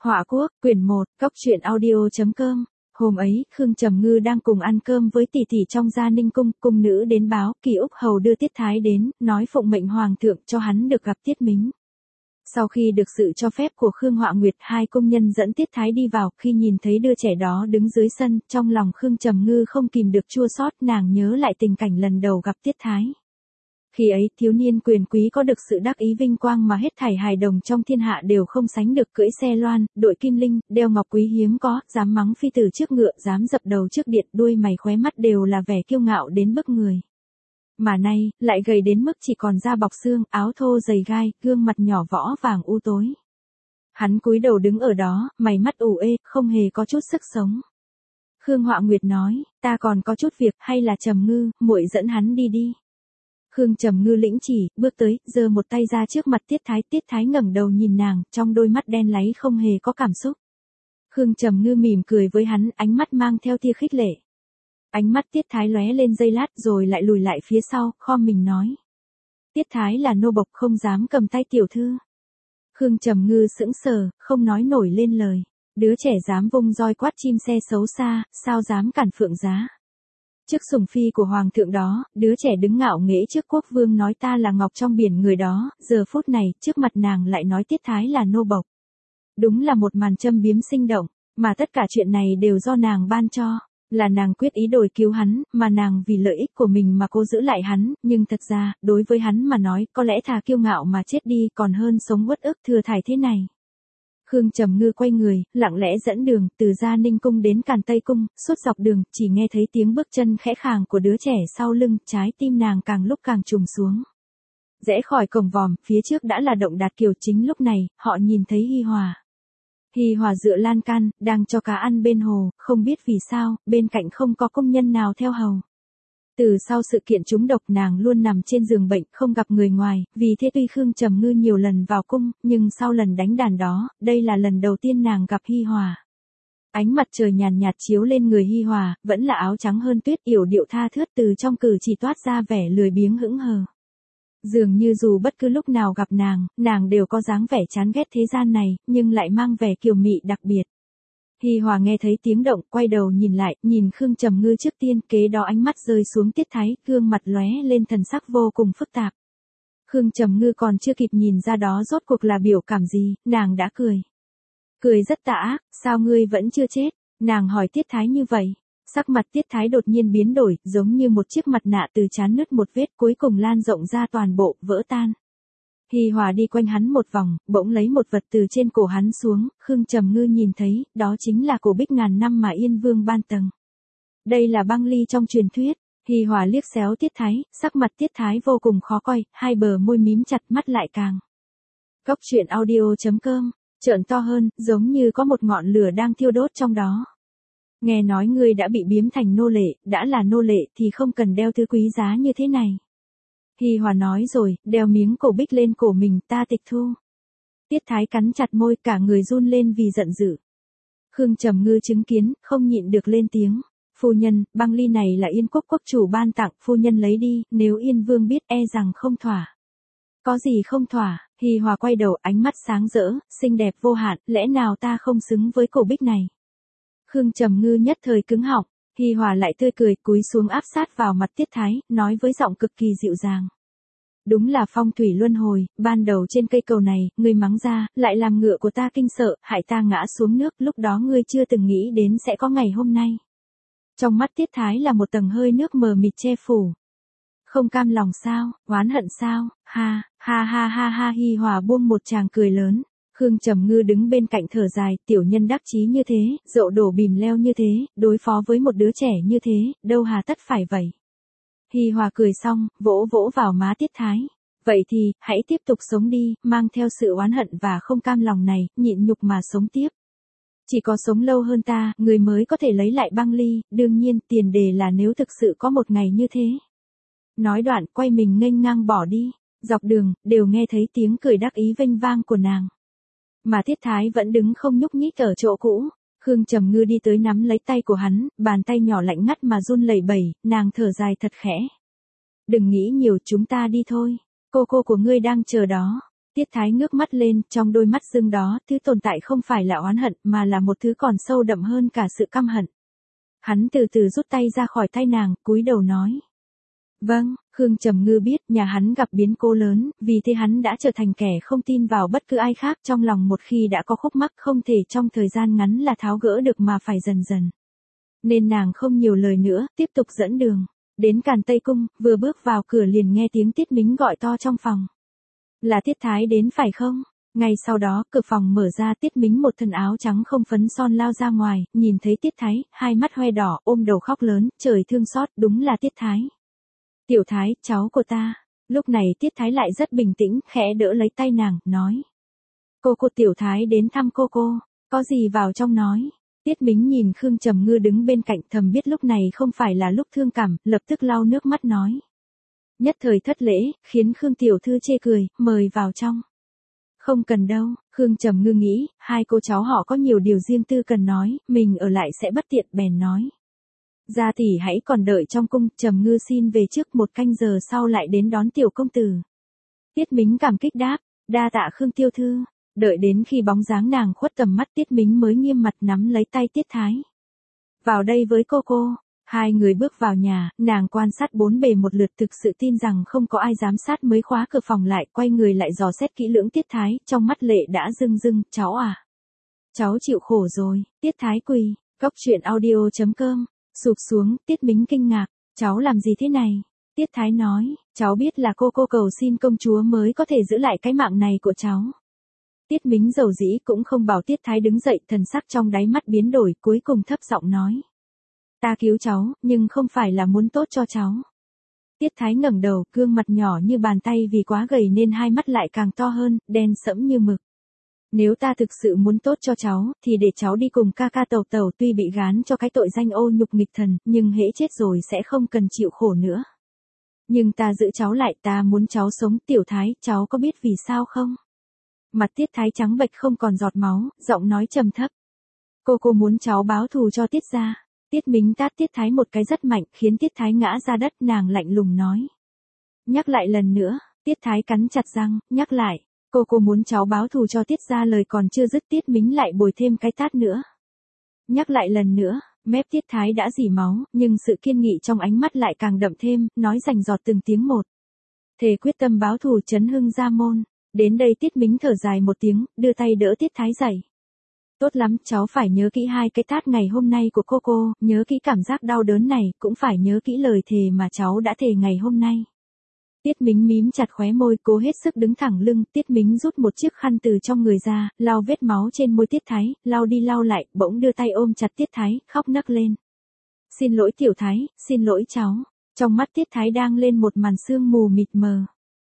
Họa quốc, quyển 1, Cóc truyện audio.com. Hôm ấy, Khương Trầm Ngư đang cùng ăn cơm với tỷ tỷ trong Gia Ninh cung, cung nữ đến báo, Kỳ Úc hầu đưa Tiết Thái đến, nói phụng mệnh hoàng thượng cho hắn được gặp Tiết Mính. Sau khi được sự cho phép của Khương Họa Nguyệt, hai công nhân dẫn Tiết Thái đi vào, khi nhìn thấy đứa trẻ đó đứng dưới sân, trong lòng Khương Trầm Ngư không kìm được chua xót, nàng nhớ lại tình cảnh lần đầu gặp Tiết Thái. Khi ấy, thiếu niên quyền quý có được sự đắc ý vinh quang mà hết thảy hài đồng trong thiên hạ đều không sánh được, cưỡi xe loan, đội kim linh, đeo ngọc quý hiếm có, dám mắng phi tử trước ngựa, dám dập đầu trước điện, đuôi mày khóe mắt đều là vẻ kiêu ngạo đến bức người. Mà nay, lại gầy đến mức chỉ còn da bọc xương, áo thô dày gai, gương mặt nhỏ võ vàng u tối. Hắn cúi đầu đứng ở đó, mày mắt ủ ê, không hề có chút sức sống. Khương Họa Nguyệt nói, ta còn có chút việc, hay là Trầm Ngư, muội dẫn hắn đi đi. Khương Trầm Ngư lĩnh chỉ, bước tới, giơ một tay ra trước mặt Tiết Thái ngẩng đầu nhìn nàng, trong đôi mắt đen láy không hề có cảm xúc. Khương Trầm Ngư mỉm cười với hắn, ánh mắt mang theo tia khích lệ. Ánh mắt Tiết Thái lóe lên giây lát rồi lại lùi lại phía sau, khom mình nói. Tiết Thái là nô bộc không dám cầm tay tiểu thư. Khương Trầm Ngư sững sờ, không nói nổi lên lời. Đứa trẻ dám vung roi quát chim xe xấu xa, sao dám cản phượng giá. Trước sủng phi của hoàng thượng đó, đứa trẻ đứng ngạo nghễ trước quốc vương nói ta là ngọc trong biển người đó, giờ phút này, trước mặt nàng lại nói Tiết Thái là nô bộc. Đúng là một màn châm biếm sinh động, mà tất cả chuyện này đều do nàng ban cho, là nàng quyết ý đổi cứu hắn, mà nàng vì lợi ích của mình mà cố giữ lại hắn, nhưng thật ra, đối với hắn mà nói, có lẽ thà kiêu ngạo mà chết đi còn hơn sống uất ức thừa thải thế này. Khương Trầm Ngư quay người, lặng lẽ dẫn đường, từ Gia Ninh cung đến Càn Tây cung, suốt dọc đường, chỉ nghe thấy tiếng bước chân khẽ khàng của đứa trẻ sau lưng, trái tim nàng càng lúc càng trùng xuống. Rẽ khỏi cổng vòm, phía trước đã là động Đạt Kiều, chính lúc này, họ nhìn thấy Hi Hòa. Hi Hòa dựa lan can, đang cho cá ăn bên hồ, không biết vì sao, bên cạnh không có công nhân nào theo hầu. Từ sau sự kiện trúng độc nàng luôn nằm trên giường bệnh, không gặp người ngoài, vì thế tuy Khương Trầm Ngư nhiều lần vào cung, nhưng sau lần đánh đàn đó, đây là lần đầu tiên nàng gặp Hi Hòa. Ánh mặt trời nhàn nhạt chiếu lên người Hi Hòa, vẫn là áo trắng hơn tuyết, yểu điệu tha thướt, từ trong cử chỉ toát ra vẻ lười biếng hững hờ. Dường như dù bất cứ lúc nào gặp nàng đều có dáng vẻ chán ghét thế gian này, nhưng lại mang vẻ kiều mị đặc biệt. Hi Hòa nghe thấy tiếng động, quay đầu nhìn lại, nhìn Khương Trầm Ngư trước tiên, kế đó ánh mắt rơi xuống Tiết Thái, gương mặt lóe lên thần sắc vô cùng phức tạp. Khương Trầm Ngư còn chưa kịp nhìn ra đó rốt cuộc là biểu cảm gì, nàng đã cười. Cười rất tà ác, sao ngươi vẫn chưa chết? Nàng hỏi Tiết Thái như vậy. Sắc mặt Tiết Thái đột nhiên biến đổi, giống như một chiếc mặt nạ từ trán nứt một vết, cuối cùng lan rộng ra toàn bộ, vỡ tan. Hi Hòa đi quanh hắn một vòng, bỗng lấy một vật từ trên cổ hắn xuống, Khương Trầm Ngư nhìn thấy, đó chính là cổ bích ngàn năm mà Yên Vương ban tầng. Đây là băng ly trong truyền thuyết. Hi Hòa liếc xéo Tiết Thái, sắc mặt Tiết Thái vô cùng khó coi, hai bờ môi mím chặt, mắt lại càng. Cóc truyện audio.com, trợn to hơn, giống như có một ngọn lửa đang thiêu đốt trong đó. Nghe nói ngươi đã bị biếm thành nô lệ, đã là nô lệ thì không cần đeo thứ quý giá như thế này. Hi Hòa nói rồi, đeo miếng cổ bích lên cổ mình, ta tịch thu. Tiết Thái cắn chặt môi, cả người run lên vì giận dữ. Khương Trầm Ngư chứng kiến, không nhịn được lên tiếng. Phu nhân, băng ly này là Yên quốc quốc chủ ban tặng, phu nhân lấy đi, nếu Yên Vương biết e rằng không thỏa. Có gì không thỏa? Hi Hòa quay đầu, ánh mắt sáng rỡ, xinh đẹp vô hạn, lẽ nào ta không xứng với cổ bích này? Khương Trầm Ngư nhất thời cứng họng. Hi Hòa lại tươi cười, cúi xuống áp sát vào mặt Tiết Thái, nói với giọng cực kỳ dịu dàng. Đúng là phong thủy luân hồi, ban đầu trên cây cầu này, ngươi mắng ra, lại làm ngựa của ta kinh sợ, hại ta ngã xuống nước, lúc đó ngươi chưa từng nghĩ đến sẽ có ngày hôm nay. Trong mắt Tiết Thái là một tầng hơi nước mờ mịt che phủ. Không cam lòng sao, oán hận sao, ha, ha ha ha ha. Hi Hòa buông một tràng cười lớn. Khương Trầm Ngư đứng bên cạnh thở dài, tiểu nhân đắc chí như thế, dậu đổ bìm leo như thế, đối phó với một đứa trẻ như thế, đâu hà tất phải vậy. Hi Hòa cười xong, vỗ vỗ vào má Tiết Thái. Vậy thì, hãy tiếp tục sống đi, mang theo sự oán hận và không cam lòng này, nhịn nhục mà sống tiếp. Chỉ có sống lâu hơn ta, người mới có thể lấy lại băng ly, đương nhiên, tiền đề là nếu thực sự có một ngày như thế. Nói đoạn, quay mình nghênh ngang bỏ đi. Dọc đường, đều nghe thấy tiếng cười đắc ý vênh vang của nàng. Mà Tiết Thái vẫn đứng không nhúc nhích ở chỗ cũ. Khương Trầm Ngư đi tới nắm lấy tay của hắn, bàn tay nhỏ lạnh ngắt mà run lẩy bẩy, nàng thở dài thật khẽ. Đừng nghĩ nhiều, chúng ta đi thôi. Cô của ngươi đang chờ đó. Tiết Thái ngước mắt lên, trong đôi mắt sưng đó, thứ tồn tại không phải là oán hận mà là một thứ còn sâu đậm hơn cả sự căm hận. Hắn từ từ rút tay ra khỏi tay nàng, cúi đầu nói. Vâng, Khương Trầm Ngư biết nhà hắn gặp biến cố lớn, vì thế hắn đã trở thành kẻ không tin vào bất cứ ai khác, trong lòng một khi đã có khúc mắc không thể trong thời gian ngắn là tháo gỡ được mà phải dần dần. Nên nàng không nhiều lời nữa, tiếp tục dẫn đường. Đến Càn Tây Cung, vừa bước vào cửa liền nghe tiếng Tiết Mính gọi to trong phòng. Là Tiết Thái đến phải không? Ngay sau đó, cửa phòng mở ra, Tiết Mính một thân áo trắng không phấn son lao ra ngoài, nhìn thấy Tiết Thái, hai mắt hoe đỏ, ôm đầu khóc lớn, trời thương xót, đúng là Tiết Thái. Tiểu Thái, cháu của ta. Lúc này Tiết Thái lại rất bình tĩnh, khẽ đỡ lấy tay nàng, nói. Cô Tiểu Thái đến thăm cô, có gì vào trong nói. Tiết Mính nhìn Khương Trầm Ngư đứng bên cạnh, thầm biết lúc này không phải là lúc thương cảm, lập tức lau nước mắt nói. Nhất thời thất lễ, khiến Khương tiểu thư chê cười, mời vào trong. Không cần đâu, Khương Trầm Ngư nghĩ, hai cô cháu họ có nhiều điều riêng tư cần nói, mình ở lại sẽ bất tiện, bèn nói. Gia tỷ hãy còn đợi trong cung, Trầm Ngư xin về trước, 1 canh giờ sau lại đến đón tiểu công tử. Tiết Mính cảm kích đáp, đa tạ Khương tiểu thư. Đợi đến khi bóng dáng nàng khuất tầm mắt, Tiết Mính mới nghiêm mặt nắm lấy tay Tiết Thái. Vào đây với cô. Hai người bước vào nhà, nàng quan sát bốn bề một lượt, thực sự tin rằng không có ai giám sát mới khóa cửa phòng lại, quay người lại dò xét kỹ lưỡng Tiết Thái, trong mắt lệ đã rưng rưng, cháu à. Cháu chịu khổ rồi, Tiết Thái quỳ, Góc Truyện Audio.com, sụp xuống, Tiết Mính kinh ngạc, cháu làm gì thế này? Tiết Thái nói, cháu biết là cô cầu xin công chúa mới có thể giữ lại cái mạng này của cháu. Tiết Mính dầu dĩ cũng không bảo Tiết Thái đứng dậy, thần sắc trong đáy mắt biến đổi, cuối cùng thấp giọng nói. Ta cứu cháu, nhưng không phải là muốn tốt cho cháu. Tiết Thái ngẩng đầu, gương mặt nhỏ như bàn tay vì quá gầy nên hai mắt lại càng to hơn, đen sẫm như mực. Nếu ta thực sự muốn tốt cho cháu, thì để cháu đi cùng ca Tẩu, tuy bị gán cho cái tội danh ô nhục nghịch thần, nhưng hễ chết rồi sẽ không cần chịu khổ nữa. Nhưng ta giữ cháu lại, ta muốn cháu sống. Tiểu Thái, cháu có biết vì sao không? Mặt Tiết Thái trắng bệch không còn giọt máu, giọng nói trầm thấp. Cô muốn cháu báo thù cho Tiết gia. Tiết Mính tát Tiết Thái một cái rất mạnh, khiến Tiết Thái ngã ra đất, nàng lạnh lùng nói. Nhắc lại lần nữa, Tiết Thái cắn chặt răng, nhắc lại. Cô muốn cháu báo thù cho Tiết gia, lời còn chưa dứt Tiết Mính lại bồi thêm cái tát nữa. Nhắc lại lần nữa, mép Tiết Thái đã rỉ máu, nhưng sự kiên nghị trong ánh mắt lại càng đậm thêm, nói rành giọt từng tiếng một. Thề quyết tâm báo thù trấn hưng gia môn. Đến đây Tiết Mính thở dài một tiếng, đưa tay đỡ Tiết Thái dậy. Tốt lắm, cháu phải nhớ kỹ hai cái tát ngày hôm nay của cô, nhớ kỹ cảm giác đau đớn này, cũng phải nhớ kỹ lời thề mà cháu đã thề ngày hôm nay. Tiết Mính mím chặt khóe môi, cố hết sức đứng thẳng lưng, Tiết Mính rút một chiếc khăn từ trong người ra, lau vết máu trên môi Tiết Thái, lau đi lau lại, bỗng đưa tay ôm chặt Tiết Thái, khóc nấc lên. Xin lỗi Tiểu Thái, xin lỗi cháu. Trong mắt Tiết Thái đang lên một màn sương mù mịt mờ.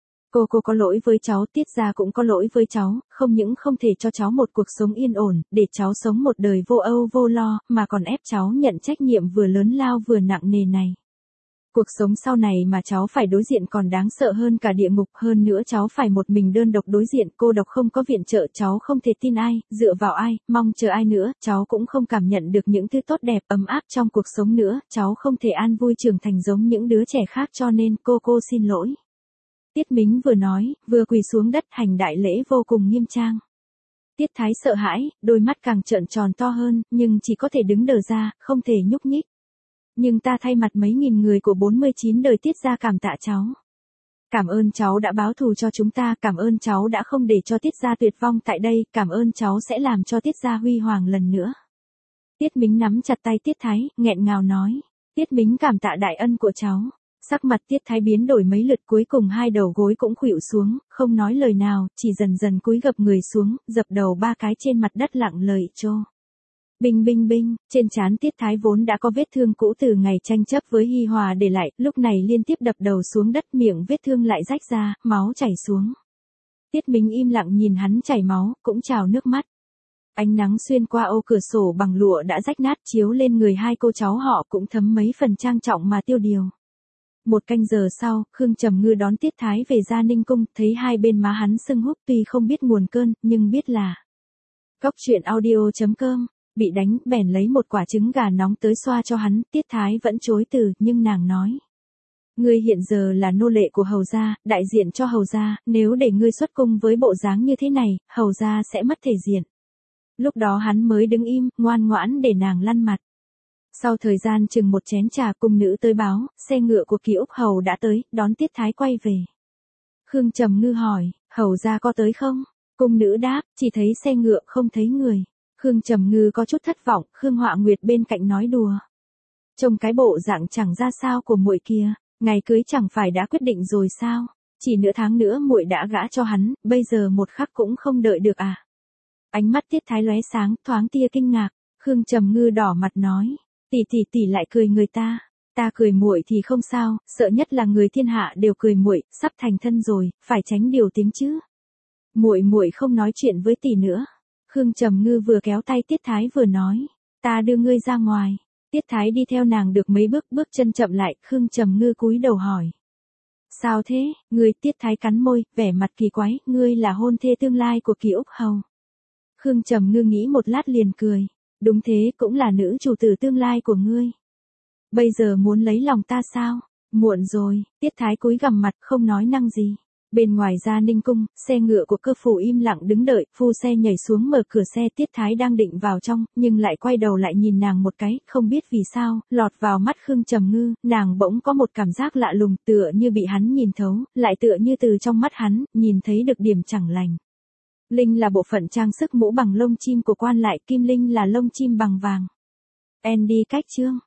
Cô có lỗi với cháu, Tiết gia cũng có lỗi với cháu, không những không thể cho cháu một cuộc sống yên ổn, để cháu sống một đời vô âu vô lo, mà còn ép cháu nhận trách nhiệm vừa lớn lao vừa nặng nề này. Cuộc sống sau này mà cháu phải đối diện còn đáng sợ hơn cả địa ngục, hơn nữa cháu phải một mình đơn độc đối diện, cô độc không có viện trợ, cháu không thể tin ai, dựa vào ai, mong chờ ai nữa, cháu cũng không cảm nhận được những thứ tốt đẹp, ấm áp trong cuộc sống nữa, cháu không thể an vui trưởng thành giống những đứa trẻ khác, cho nên cô xin lỗi. Tiết Mính vừa nói, vừa quỳ xuống đất hành đại lễ vô cùng nghiêm trang. Tiết Thái sợ hãi, đôi mắt càng trợn tròn to hơn, nhưng chỉ có thể đứng đờ ra, không thể nhúc nhích. Nhưng ta thay mặt mấy nghìn người của 49 đời Tiết gia cảm tạ cháu. Cảm ơn cháu đã báo thù cho chúng ta, cảm ơn cháu đã không để cho Tiết gia tuyệt vong tại đây, cảm ơn cháu sẽ làm cho Tiết gia huy hoàng lần nữa. Tiết Mính nắm chặt tay Tiết Thái, nghẹn ngào nói. Tiết Mính cảm tạ đại ân của cháu. Sắc mặt Tiết Thái biến đổi mấy lượt, cuối cùng hai đầu gối cũng khuỵu xuống, không nói lời nào, chỉ dần dần cúi gập người xuống, dập đầu 3 cái trên mặt đất lặng lời trô. Binh, trên trán Tiết Thái vốn đã có vết thương cũ từ ngày tranh chấp với Hi Hòa để lại, lúc này liên tiếp đập đầu xuống đất, miệng vết thương lại rách ra, máu chảy xuống. Tiết Mính im lặng nhìn hắn chảy máu, cũng trào nước mắt. Ánh nắng xuyên qua ô cửa sổ bằng lụa đã rách nát chiếu lên người hai cô cháu họ cũng thấm mấy phần trang trọng mà tiêu điều. 1 canh giờ sau, Khương Trầm Ngư đón Tiết Thái về Gia Ninh Cung, thấy hai bên má hắn sưng húp, tuy không biết nguồn cơn, nhưng biết là. Góc Truyện Audio.com, bị đánh, bèn lấy một quả trứng gà nóng tới xoa cho hắn, Tiết Thái vẫn chối từ, nhưng nàng nói. Ngươi hiện giờ là nô lệ của hầu gia, đại diện cho hầu gia, nếu để ngươi xuất cung với bộ dáng như thế này, hầu gia sẽ mất thể diện. Lúc đó hắn mới đứng im, ngoan ngoãn để nàng lăn mặt. Sau thời gian chừng một chén trà, cung nữ tới báo, xe ngựa của Kỳ Úc hầu đã tới, đón Tiết Thái quay về. Khương Trầm Ngư hỏi, hầu gia có tới không? Cung nữ đáp, chỉ thấy xe ngựa không thấy người. Khương Trầm Ngư có chút thất vọng, Khương Họa Nguyệt bên cạnh nói đùa. Trông cái bộ dạng chẳng ra sao của muội kia, ngày cưới chẳng phải đã quyết định rồi sao? Chỉ nửa tháng nữa muội đã gả cho hắn, bây giờ một khắc cũng không đợi được à? Ánh mắt Tiết Thái lóe sáng, thoáng tia kinh ngạc. Khương Trầm Ngư đỏ mặt nói, tỷ lại cười người ta. Ta cười muội thì không sao, sợ nhất là người thiên hạ đều cười muội, sắp thành thân rồi, phải tránh điều tiếng chứ. Muội không nói chuyện với tỷ nữa. Khương Trầm Ngư vừa kéo tay Tiết Thái vừa nói, ta đưa ngươi ra ngoài. Tiết Thái đi theo nàng được mấy bước, bước chân chậm lại, Khương Trầm Ngư cúi đầu hỏi. Sao thế, ngươi? Tiết Thái cắn môi, vẻ mặt kỳ quái, ngươi là hôn thê tương lai của Kỳ Úc hầu. Khương Trầm Ngư nghĩ một lát liền cười, đúng thế, cũng là nữ chủ tử tương lai của ngươi. Bây giờ muốn lấy lòng ta sao? Muộn rồi. Tiết Thái cúi gằm mặt không nói năng gì. Bên ngoài Gia Ninh cung, xe ngựa của cơ phủ im lặng đứng đợi, phu xe nhảy xuống mở cửa xe. Tiết Thái đang định vào trong, nhưng lại quay đầu lại nhìn nàng một cái, không biết vì sao, lọt vào mắt Khương Trầm Ngư, nàng bỗng có một cảm giác lạ lùng, tựa như bị hắn nhìn thấu, lại tựa như từ trong mắt hắn, nhìn thấy được điểm chẳng lành. Linh là bộ phận trang sức mũ bằng lông chim của quan lại, kim linh là lông chim bằng vàng. Andy cách chương